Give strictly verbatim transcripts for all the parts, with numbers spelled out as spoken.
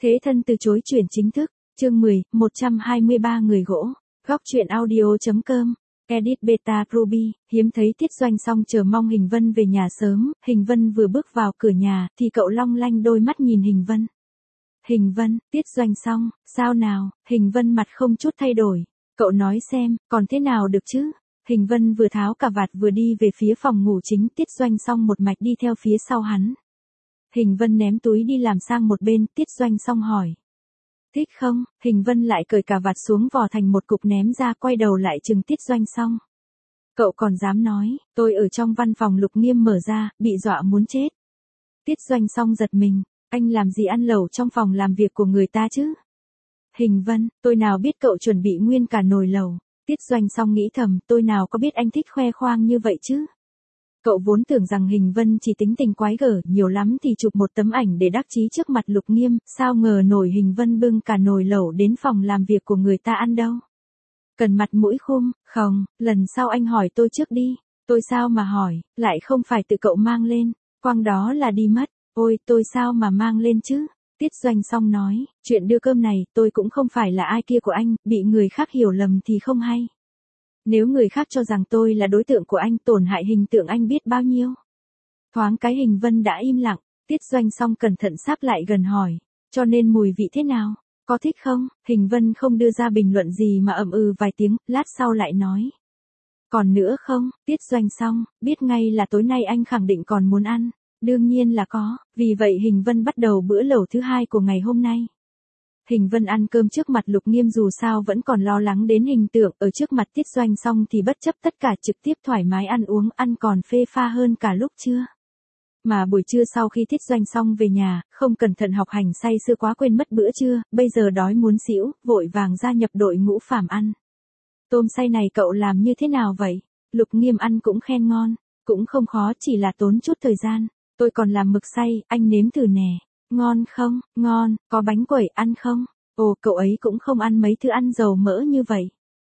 Thế thân từ chối chuyển chính thức, chương mười, một trăm hai mươi ba người gỗ, góc truyện audio.com, edit beta Ruby, hiếm thấy Tiết Doanh Song chờ mong Hình Vân về nhà sớm, Hình Vân vừa bước vào cửa nhà, thì cậu long lanh đôi mắt nhìn Hình Vân. Hình Vân, Tiết Doanh Song, sao nào, Hình Vân mặt không chút thay đổi, cậu nói xem, còn thế nào được chứ? Hình Vân vừa tháo cà vạt vừa đi về phía phòng ngủ chính, Tiết Doanh Song một mạch đi theo phía sau hắn. Hình Vân ném túi đi làm sang một bên, Tiết Doanh Song hỏi. Thích không? Hình Vân lại cởi cà vạt xuống vò thành một cục ném ra, quay đầu lại trừng Tiết Doanh Song. Cậu còn dám nói, tôi ở trong văn phòng Lục Nghiêm mở ra, bị dọa muốn chết. Tiết Doanh Song giật mình, anh làm gì ăn lẩu trong phòng làm việc của người ta chứ? Hình Vân, tôi nào biết cậu chuẩn bị nguyên cả nồi lẩu. Tiết Doanh Song nghĩ thầm, tôi nào có biết anh thích khoe khoang như vậy chứ? Cậu vốn tưởng rằng Hình Vân chỉ tính tình quái gở, nhiều lắm thì chụp một tấm ảnh để đắc chí trước mặt Lục Nghiêm, sao ngờ nổi Hình Vân bưng cả nồi lẩu đến phòng làm việc của người ta ăn đâu. Cần mặt mũi khum, không, lần sau anh hỏi tôi trước đi, tôi sao mà hỏi, lại không phải tự cậu mang lên, quang đó là đi mất, ôi tôi sao mà mang lên chứ? Tiết Doanh Song nói, chuyện đưa cơm này tôi cũng không phải là ai kia của anh, bị người khác hiểu lầm thì không hay. Nếu người khác cho rằng tôi là đối tượng của anh, tổn hại hình tượng anh biết bao nhiêu. Thoáng cái Hình Vân đã im lặng, Tiết Doanh Song cẩn thận sáp lại gần hỏi, cho nên mùi vị thế nào, có thích không? Hình Vân không đưa ra bình luận gì mà ậm ừ vài tiếng, lát sau lại nói. Còn nữa không? Tiết Doanh Song, biết ngay là tối nay anh khẳng định còn muốn ăn. Đương nhiên là có, vì vậy Hình Vân bắt đầu bữa lẩu thứ hai của ngày hôm nay. Hình Vân ăn cơm trước mặt Lục Nghiêm dù sao vẫn còn lo lắng đến hình tượng, ở trước mặt Tiết Doanh Song thì bất chấp tất cả trực tiếp thoải mái ăn uống, ăn còn phê pha hơn cả lúc trưa. Mà buổi trưa sau khi Tiết Doanh Song về nhà, không cẩn thận học hành say sưa quá quên mất bữa trưa, bây giờ đói muốn xỉu, vội vàng gia nhập đội ngũ phàm ăn. Tôm xay này cậu làm như thế nào vậy? Lục Nghiêm ăn cũng khen ngon, cũng không khó, chỉ là tốn chút thời gian. Tôi còn làm mực xay, anh nếm thử nè. Ngon không? Ngon, có bánh quẩy ăn không? Ồ, cậu ấy cũng không ăn mấy thứ ăn dầu mỡ như vậy.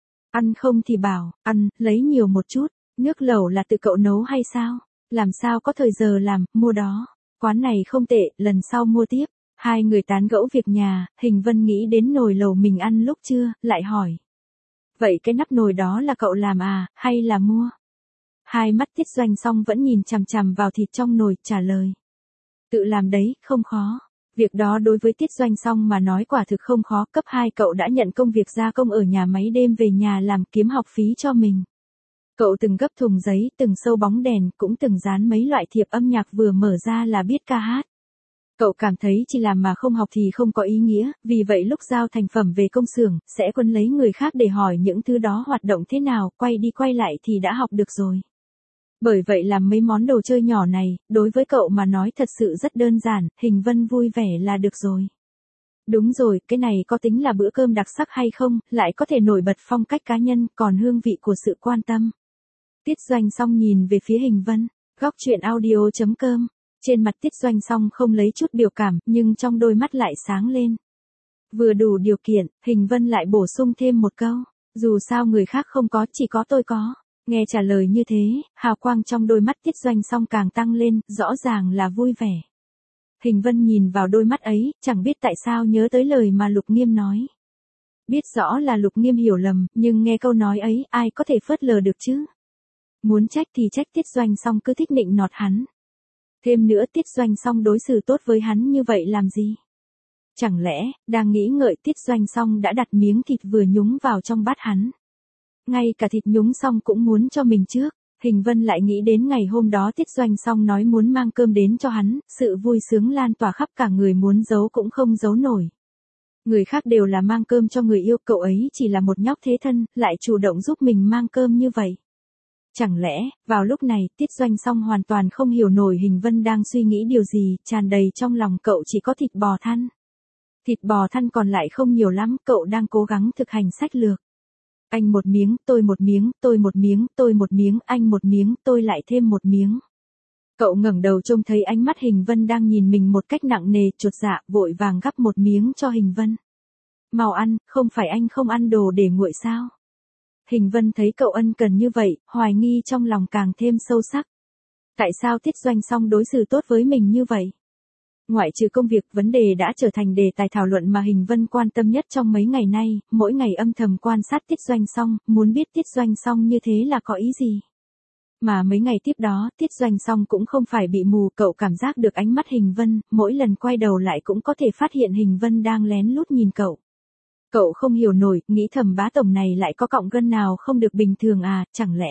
Ăn không thì bảo, ăn, lấy nhiều một chút. Nước lẩu là tự cậu nấu hay sao? Làm sao có thời giờ làm, mua đó. Quán này không tệ, lần sau mua tiếp. Hai người tán gẫu việc nhà, Hình Vân nghĩ đến nồi lẩu mình ăn lúc trưa, lại hỏi. Vậy cái nắp nồi đó là cậu làm à, hay là mua? Hai mắt Tiết Doanh Song vẫn nhìn chằm chằm vào thịt trong nồi, trả lời. Tự làm đấy, không khó. Việc đó đối với Tiết Doanh Song mà nói quả thực không khó, cấp hai cậu đã nhận công việc gia công ở nhà máy, đêm về nhà làm kiếm học phí cho mình. Cậu từng gấp thùng giấy, từng sâu bóng đèn, cũng từng dán mấy loại thiệp âm nhạc, vừa mở ra là biết ca hát. Cậu cảm thấy chỉ làm mà không học thì không có ý nghĩa, vì vậy lúc giao thành phẩm về công xưởng, sẽ quấn lấy người khác để hỏi những thứ đó hoạt động thế nào, quay đi quay lại thì đã học được rồi. Bởi vậy làm mấy món đồ chơi nhỏ này, đối với cậu mà nói thật sự rất đơn giản, Hình Vân vui vẻ là được rồi. Đúng rồi, cái này có tính là bữa cơm đặc sắc hay không, lại có thể nổi bật phong cách cá nhân, còn hương vị của sự quan tâm. Tiết Doanh Song nhìn về phía Hình Vân, góc truyện audio.com, trên mặt Tiết Doanh Song không lấy chút biểu cảm, nhưng trong đôi mắt lại sáng lên. Vừa đủ điều kiện, Hình Vân lại bổ sung thêm một câu, dù sao người khác không có, chỉ có tôi có. Nghe trả lời như thế, hào quang trong đôi mắt Tiết Doanh Song càng tăng lên, rõ ràng là vui vẻ. Hình Vân nhìn vào đôi mắt ấy, chẳng biết tại sao nhớ tới lời mà Lục Nghiêm nói. Biết rõ là Lục Nghiêm hiểu lầm, nhưng nghe câu nói ấy, ai có thể phớt lờ được chứ? Muốn trách thì trách Tiết Doanh Song cứ thích nịnh nọt hắn. Thêm nữa Tiết Doanh Song đối xử tốt với hắn như vậy làm gì? Chẳng lẽ, đang nghĩ ngợi Tiết Doanh Song đã đặt miếng thịt vừa nhúng vào trong bát hắn. Ngay cả thịt nhúng xong cũng muốn cho mình trước, Hình Vân lại nghĩ đến ngày hôm đó Tiết Doanh Song nói muốn mang cơm đến cho hắn, sự vui sướng lan tỏa khắp cả người, muốn giấu cũng không giấu nổi. Người khác đều là mang cơm cho người yêu, cậu ấy chỉ là một nhóc thế thân, lại chủ động giúp mình mang cơm như vậy. Chẳng lẽ, vào lúc này, Tiết Doanh Song hoàn toàn không hiểu nổi Hình Vân đang suy nghĩ điều gì, tràn đầy trong lòng cậu chỉ có thịt bò thăn. Thịt bò thăn còn lại không nhiều lắm, cậu đang cố gắng thực hành sách lược. Anh một miếng, tôi một miếng, tôi một miếng, tôi một miếng, anh một miếng, tôi lại thêm một miếng. Cậu ngẩng đầu trông thấy ánh mắt Hình Vân đang nhìn mình một cách nặng nề, chột dạ, vội vàng gắp một miếng cho Hình Vân. Mau ăn, không phải anh không ăn đồ để nguội sao? Hình Vân thấy cậu ân cần như vậy, hoài nghi trong lòng càng thêm sâu sắc. Tại sao Tiết Doanh Song đối xử tốt với mình như vậy? Ngoại trừ công việc, vấn đề đã trở thành đề tài thảo luận mà Hình Vân quan tâm nhất trong mấy ngày nay, mỗi ngày âm thầm quan sát Tiết Doanh Song, muốn biết Tiết Doanh Song như thế là có ý gì. Mà mấy ngày tiếp đó, Tiết Doanh Song cũng không phải bị mù, cậu cảm giác được ánh mắt Hình Vân, mỗi lần quay đầu lại cũng có thể phát hiện Hình Vân đang lén lút nhìn cậu. Cậu không hiểu nổi, nghĩ thầm bá tổng này lại có cọng gân nào không được bình thường à, chẳng lẽ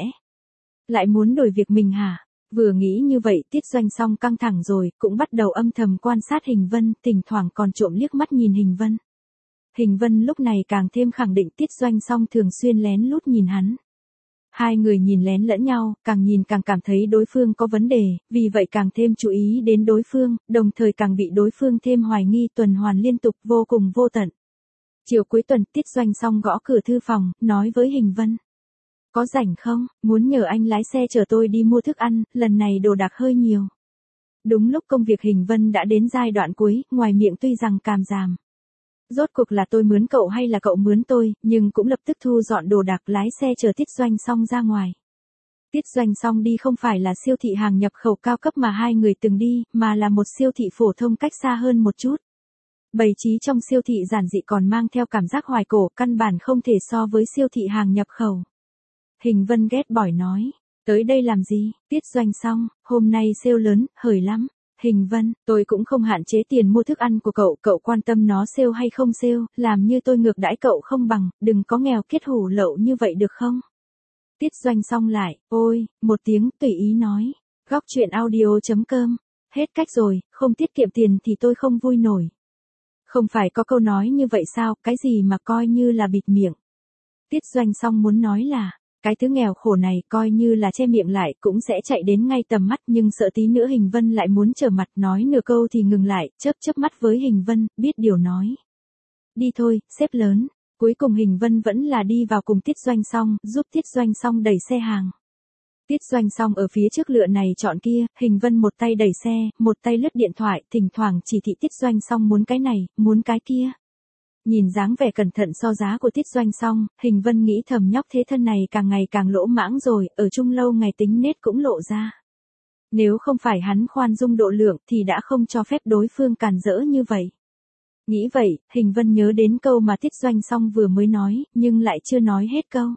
lại muốn đổi việc mình hả? Vừa nghĩ như vậy, Tiết Doanh Song căng thẳng rồi, cũng bắt đầu âm thầm quan sát Hình Vân, thỉnh thoảng còn trộm liếc mắt nhìn Hình Vân. Hình Vân lúc này càng thêm khẳng định Tiết Doanh Song thường xuyên lén lút nhìn hắn. Hai người nhìn lén lẫn nhau, càng nhìn càng cảm thấy đối phương có vấn đề, vì vậy càng thêm chú ý đến đối phương, đồng thời càng bị đối phương thêm hoài nghi, tuần hoàn liên tục vô cùng vô tận. Chiều cuối tuần, Tiết Doanh Song gõ cửa thư phòng, nói với Hình Vân. Có rảnh không, muốn nhờ anh lái xe chở tôi đi mua thức ăn, lần này đồ đạc hơi nhiều. Đúng lúc công việc Hình Vân đã đến giai đoạn cuối, ngoài miệng tuy rằng càm ràm. Rốt cuộc là tôi mướn cậu hay là cậu mướn tôi, nhưng cũng lập tức thu dọn đồ đạc lái xe chở Tiết Doanh Song ra ngoài. Tiết Doanh Song đi không phải là siêu thị hàng nhập khẩu cao cấp mà hai người từng đi, mà là một siêu thị phổ thông cách xa hơn một chút. Bày trí trong siêu thị giản dị còn mang theo cảm giác hoài cổ, căn bản không thể so với siêu thị hàng nhập khẩu. Hình Vân ghét bỏ nói, tới đây làm gì, Tiết Doanh Song, hôm nay sale lớn, hời lắm. Hình Vân, tôi cũng không hạn chế tiền mua thức ăn của cậu, cậu quan tâm nó sale hay không sale, làm như tôi ngược đãi cậu không bằng, đừng có nghèo kiết hủ lậu như vậy được không? Tiết Doanh Song lại, ôi, một tiếng tùy ý nói, góc chuyện audio chấm com, hết cách rồi, không tiết kiệm tiền thì tôi không vui nổi. Không phải có câu nói như vậy sao, cái gì mà coi như là bịt miệng. Tiết Doanh Song muốn nói là, cái thứ nghèo khổ này coi như là che miệng lại cũng sẽ chạy đến ngay tầm mắt, nhưng sợ tí nữa Hình Vân lại muốn trở mặt, nói nửa câu thì ngừng lại, chớp chớp mắt với Hình Vân, biết điều nói. Đi thôi, sếp lớn. Cuối cùng Hình Vân vẫn là đi vào cùng Tiết Doanh Song, giúp Tiết Doanh Song đẩy xe hàng. Tiết Doanh Song ở phía trước lựa này chọn kia, Hình Vân một tay đẩy xe, một tay lướt điện thoại, thỉnh thoảng chỉ thị Tiết Doanh Song muốn cái này, muốn cái kia. Nhìn dáng vẻ cẩn thận so giá của Tiết Doanh Song, Hình Vân nghĩ thầm nhóc thế thân này càng ngày càng lỗ mãng rồi, ở chung lâu ngày tính nết cũng lộ ra. Nếu không phải hắn khoan dung độ lượng thì đã không cho phép đối phương càn rỡ như vậy. Nghĩ vậy, Hình Vân nhớ đến câu mà Tiết Doanh Song vừa mới nói, nhưng lại chưa nói hết câu.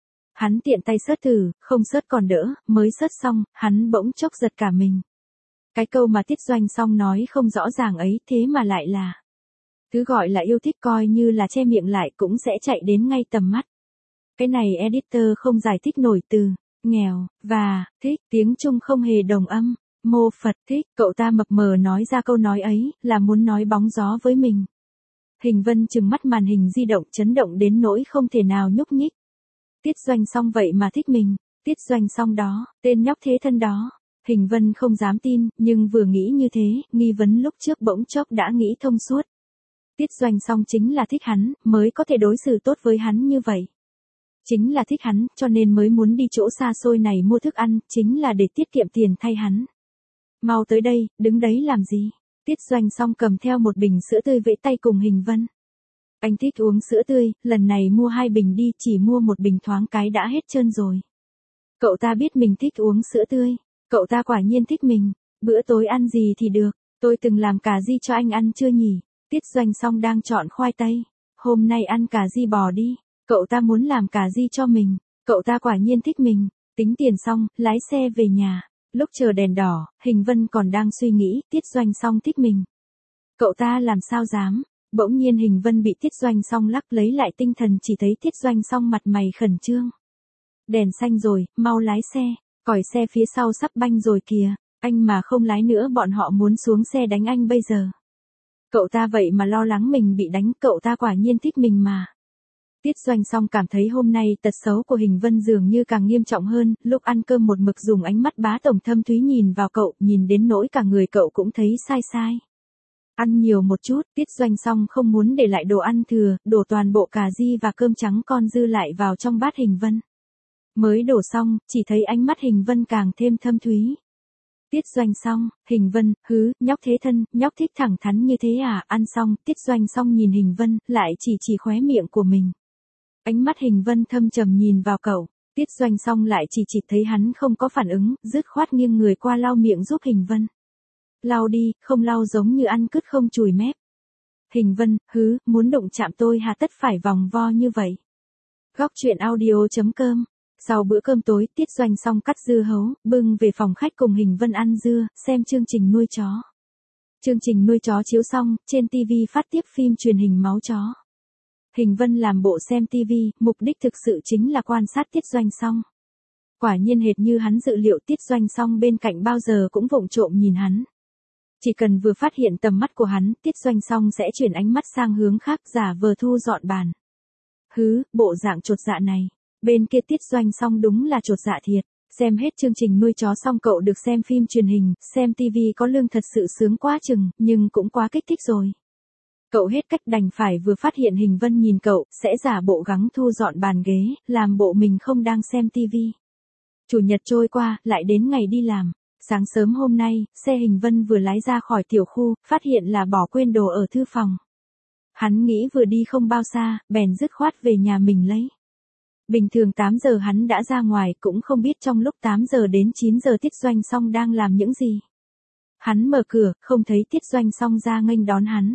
Hắn tiện tay search thử, không search còn đỡ, mới search xong, hắn bỗng chốc giật cả mình. Cái câu mà Tiết Doanh Song nói không rõ ràng ấy thế mà lại là. Thứ gọi là yêu thích coi như là che miệng lại cũng sẽ chạy đến ngay tầm mắt. Cái này editor không giải thích nổi từ, nghèo, và, thích, tiếng Trung không hề đồng âm, mô Phật thích, cậu ta mập mờ nói ra câu nói ấy, là muốn nói bóng gió với mình. Hình Vân trừng mắt màn hình di động chấn động đến nỗi không thể nào nhúc nhích. Tiết Doanh Song vậy mà thích mình, Tiết Doanh Song đó, tên nhóc thế thân đó. Hình Vân không dám tin, nhưng vừa nghĩ như thế, nghi vấn lúc trước bỗng chốc đã nghĩ thông suốt. Tiết Doanh Song chính là thích hắn, mới có thể đối xử tốt với hắn như vậy. Chính là thích hắn, cho nên mới muốn đi chỗ xa xôi này mua thức ăn, chính là để tiết kiệm tiền thay hắn. Mau tới đây, đứng đấy làm gì? Tiết Doanh Song cầm theo một bình sữa tươi vẫy tay cùng Hình Vân. Anh thích uống sữa tươi, lần này mua hai bình đi, chỉ mua một bình thoáng cái đã hết trơn rồi. Cậu ta biết mình thích uống sữa tươi, cậu ta quả nhiên thích mình, bữa tối ăn gì thì được, tôi từng làm cà ri cho anh ăn chưa nhỉ? Tiết Doanh Song đang chọn khoai tây, hôm nay ăn cà ri bò đi, cậu ta muốn làm cà ri cho mình, cậu ta quả nhiên thích mình, tính tiền xong, lái xe về nhà, lúc chờ đèn đỏ, Hình Vân còn đang suy nghĩ, Tiết Doanh Song thích mình. Cậu ta làm sao dám, bỗng nhiên Hình Vân bị Tiết Doanh Song lắc lấy lại tinh thần, chỉ thấy Tiết Doanh Song mặt mày khẩn trương. Đèn xanh rồi, mau lái xe, còi xe phía sau sắp banh rồi kìa, anh mà không lái nữa bọn họ muốn xuống xe đánh anh bây giờ. Cậu ta vậy mà lo lắng mình bị đánh, cậu ta quả nhiên thích mình mà. Tiết Doanh Song cảm thấy hôm nay tật xấu của Hình Vân dường như càng nghiêm trọng hơn, lúc ăn cơm một mực dùng ánh mắt bá tổng thâm thúy nhìn vào cậu, nhìn đến nỗi cả người cậu cũng thấy sai sai. Ăn nhiều một chút, Tiết Doanh Song không muốn để lại đồ ăn thừa, đổ toàn bộ cà ri và cơm trắng con dư lại vào trong bát Hình Vân. Mới đổ xong, chỉ thấy ánh mắt Hình Vân càng thêm thâm thúy. Tiết Doanh Song, Hình Vân, hứ, nhóc thế thân, nhóc thích thẳng thắn như thế à, ăn xong, Tiết Doanh Song nhìn Hình Vân, lại chỉ chỉ khóe miệng của mình. Ánh mắt Hình Vân thâm trầm nhìn vào cậu, Tiết Doanh Song lại chỉ chỉ thấy hắn không có phản ứng, dứt khoát nghiêng người qua lau miệng giúp Hình Vân. Lau đi, không lau giống như ăn cứt không chùi mép. Hình Vân, hứ, muốn đụng chạm tôi hà tất phải vòng vo như vậy. Góc truyện audio.com. Sau bữa cơm tối, Tiết Doanh xong cắt dưa hấu, bưng về phòng khách cùng Hình Vân ăn dưa, xem chương trình nuôi chó. Chương trình nuôi chó chiếu xong, trên ti vi phát tiếp phim truyền hình máu chó. Hình Vân làm bộ xem ti vi, mục đích thực sự chính là quan sát Tiết Doanh xong. Quả nhiên hệt như hắn dự liệu, Tiết Doanh xong bên cạnh bao giờ cũng vụng trộm nhìn hắn. Chỉ cần vừa phát hiện tầm mắt của hắn, Tiết Doanh xong sẽ chuyển ánh mắt sang hướng khác, giả vờ thu dọn bàn. Hứ, bộ dạng chột dạ này. Bên kia Tiết Doanh xong đúng là chột dạ thiệt. Xem hết chương trình nuôi chó xong cậu được xem phim truyền hình, xem ti vi có lương thật sự sướng quá chừng, nhưng cũng quá kích thích rồi. Cậu hết cách đành phải vừa phát hiện Hình Vân nhìn cậu, sẽ giả bộ gắng thu dọn bàn ghế, làm bộ mình không đang xem ti vi. Chủ nhật trôi qua, lại đến ngày đi làm. Sáng sớm hôm nay, xe Hình Vân vừa lái ra khỏi tiểu khu, phát hiện là bỏ quên đồ ở thư phòng. Hắn nghĩ vừa đi không bao xa, bèn dứt khoát về nhà mình lấy. Bình thường tám giờ hắn đã ra ngoài, cũng không biết trong lúc tám giờ đến chín giờ Tiết Doanh xong đang làm những gì. Hắn mở cửa, không thấy Tiết Doanh xong ra nghênh đón hắn.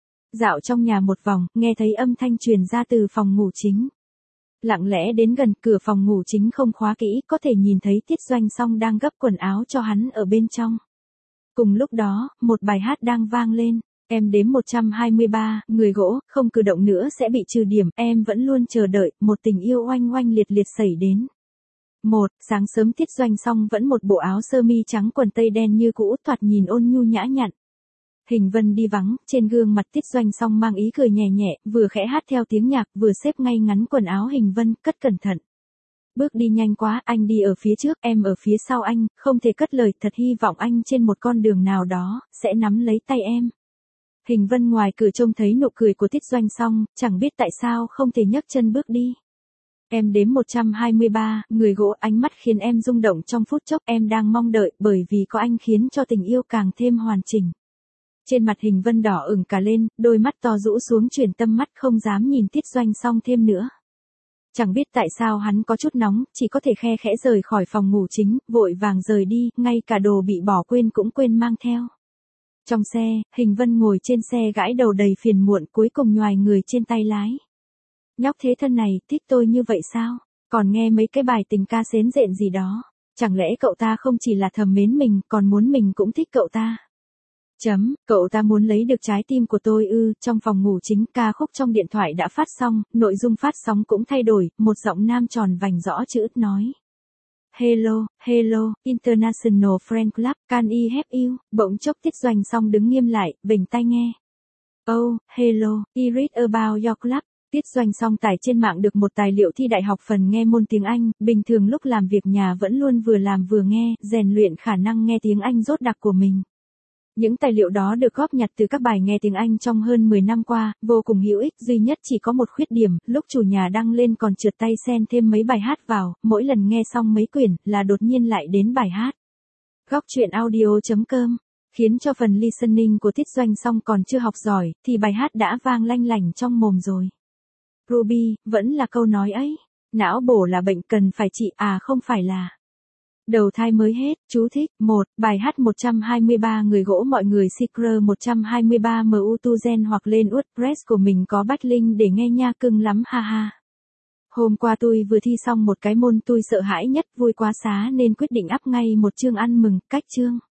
Dạo trong nhà một vòng, nghe thấy âm thanh truyền ra từ phòng ngủ chính. Lặng lẽ đến gần, cửa phòng ngủ chính không khóa kỹ, có thể nhìn thấy Tiết Doanh xong đang gấp quần áo cho hắn ở bên trong. Cùng lúc đó, một bài hát đang vang lên. Em đếm một trăm hai mươi ba, người gỗ, không cử động nữa sẽ bị trừ điểm, em vẫn luôn chờ đợi, một tình yêu oanh oanh liệt liệt xảy đến. Một, sáng sớm Tiết Doanh xong vẫn một bộ áo sơ mi trắng quần tây đen như cũ, thoạt nhìn ôn nhu nhã nhặn. Hình Vân đi vắng, trên gương mặt Tiết Doanh xong mang ý cười nhẹ nhẹ, vừa khẽ hát theo tiếng nhạc, vừa xếp ngay ngắn quần áo Hình Vân, cất cẩn thận. Bước đi nhanh quá, anh đi ở phía trước, em ở phía sau anh, không thể cất lời, thật hy vọng anh trên một con đường nào đó, sẽ nắm lấy tay em. Hình Vân ngoài cửa trông thấy nụ cười của Tiết Doanh xong, chẳng biết tại sao không thể nhấc chân bước đi. Em đếm một trăm hai mươi ba, người gỗ, ánh mắt khiến em rung động trong phút chốc, em đang mong đợi, bởi vì có anh khiến cho tình yêu càng thêm hoàn chỉnh. Trên mặt Hình Vân đỏ ửng cả lên, đôi mắt to rũ xuống chuyển tâm mắt không dám nhìn Tiết Doanh xong thêm nữa. Chẳng biết tại sao hắn có chút nóng, chỉ có thể khe khẽ rời khỏi phòng ngủ chính, vội vàng rời đi, ngay cả đồ bị bỏ quên cũng quên mang theo. Trong xe, Hình Vân ngồi trên xe gãi đầu đầy phiền muộn, cuối cùng nhoài người trên tay lái. Nhóc thế thân này, thích tôi như vậy sao? Còn nghe mấy cái bài tình ca xến rện gì đó. Chẳng lẽ cậu ta không chỉ là thầm mến mình, còn muốn mình cũng thích cậu ta? Chấm, cậu ta muốn lấy được trái tim của tôi ư? Trong phòng ngủ chính, ca khúc trong điện thoại đã phát xong, nội dung phát sóng cũng thay đổi, một giọng nam tròn vành rõ chữ nói. Hello, hello, International Friend Club, can I help you? Bỗng chốc Tiết Doanh xong đứng nghiêm lại, vểnh tai nghe. Oh, hello, I read about your club. Tiết Doanh xong tải trên mạng được một tài liệu thi đại học phần nghe môn tiếng Anh, bình thường lúc làm việc nhà vẫn luôn vừa làm vừa nghe, rèn luyện khả năng nghe tiếng Anh rốt đặc của mình. Những tài liệu đó được góp nhặt từ các bài nghe tiếng Anh trong hơn mười năm qua, vô cùng hữu ích, duy nhất chỉ có một khuyết điểm, lúc chủ nhà đăng lên còn trượt tay xen thêm mấy bài hát vào, mỗi lần nghe xong mấy quyển, là đột nhiên lại đến bài hát. Góc truyện audio.com, khiến cho phần listening của Tiết Doanh xong còn chưa học giỏi, thì bài hát đã vang lanh lảnh trong mồm rồi. Ruby, vẫn là câu nói ấy, não bổ là bệnh cần phải trị, à không phải là. Đầu thai mới hết, chú thích. Một, bài hát một trăm hai mươi ba người gỗ, mọi người Secret một trăm hai mươi ba Mutuzen hoặc lên WordPress của mình có backlink để nghe nha, cưng lắm ha ha. Hôm qua tôi vừa thi xong một cái môn tôi sợ hãi nhất, vui quá xá nên quyết định up ngay một chương ăn mừng, cách chương.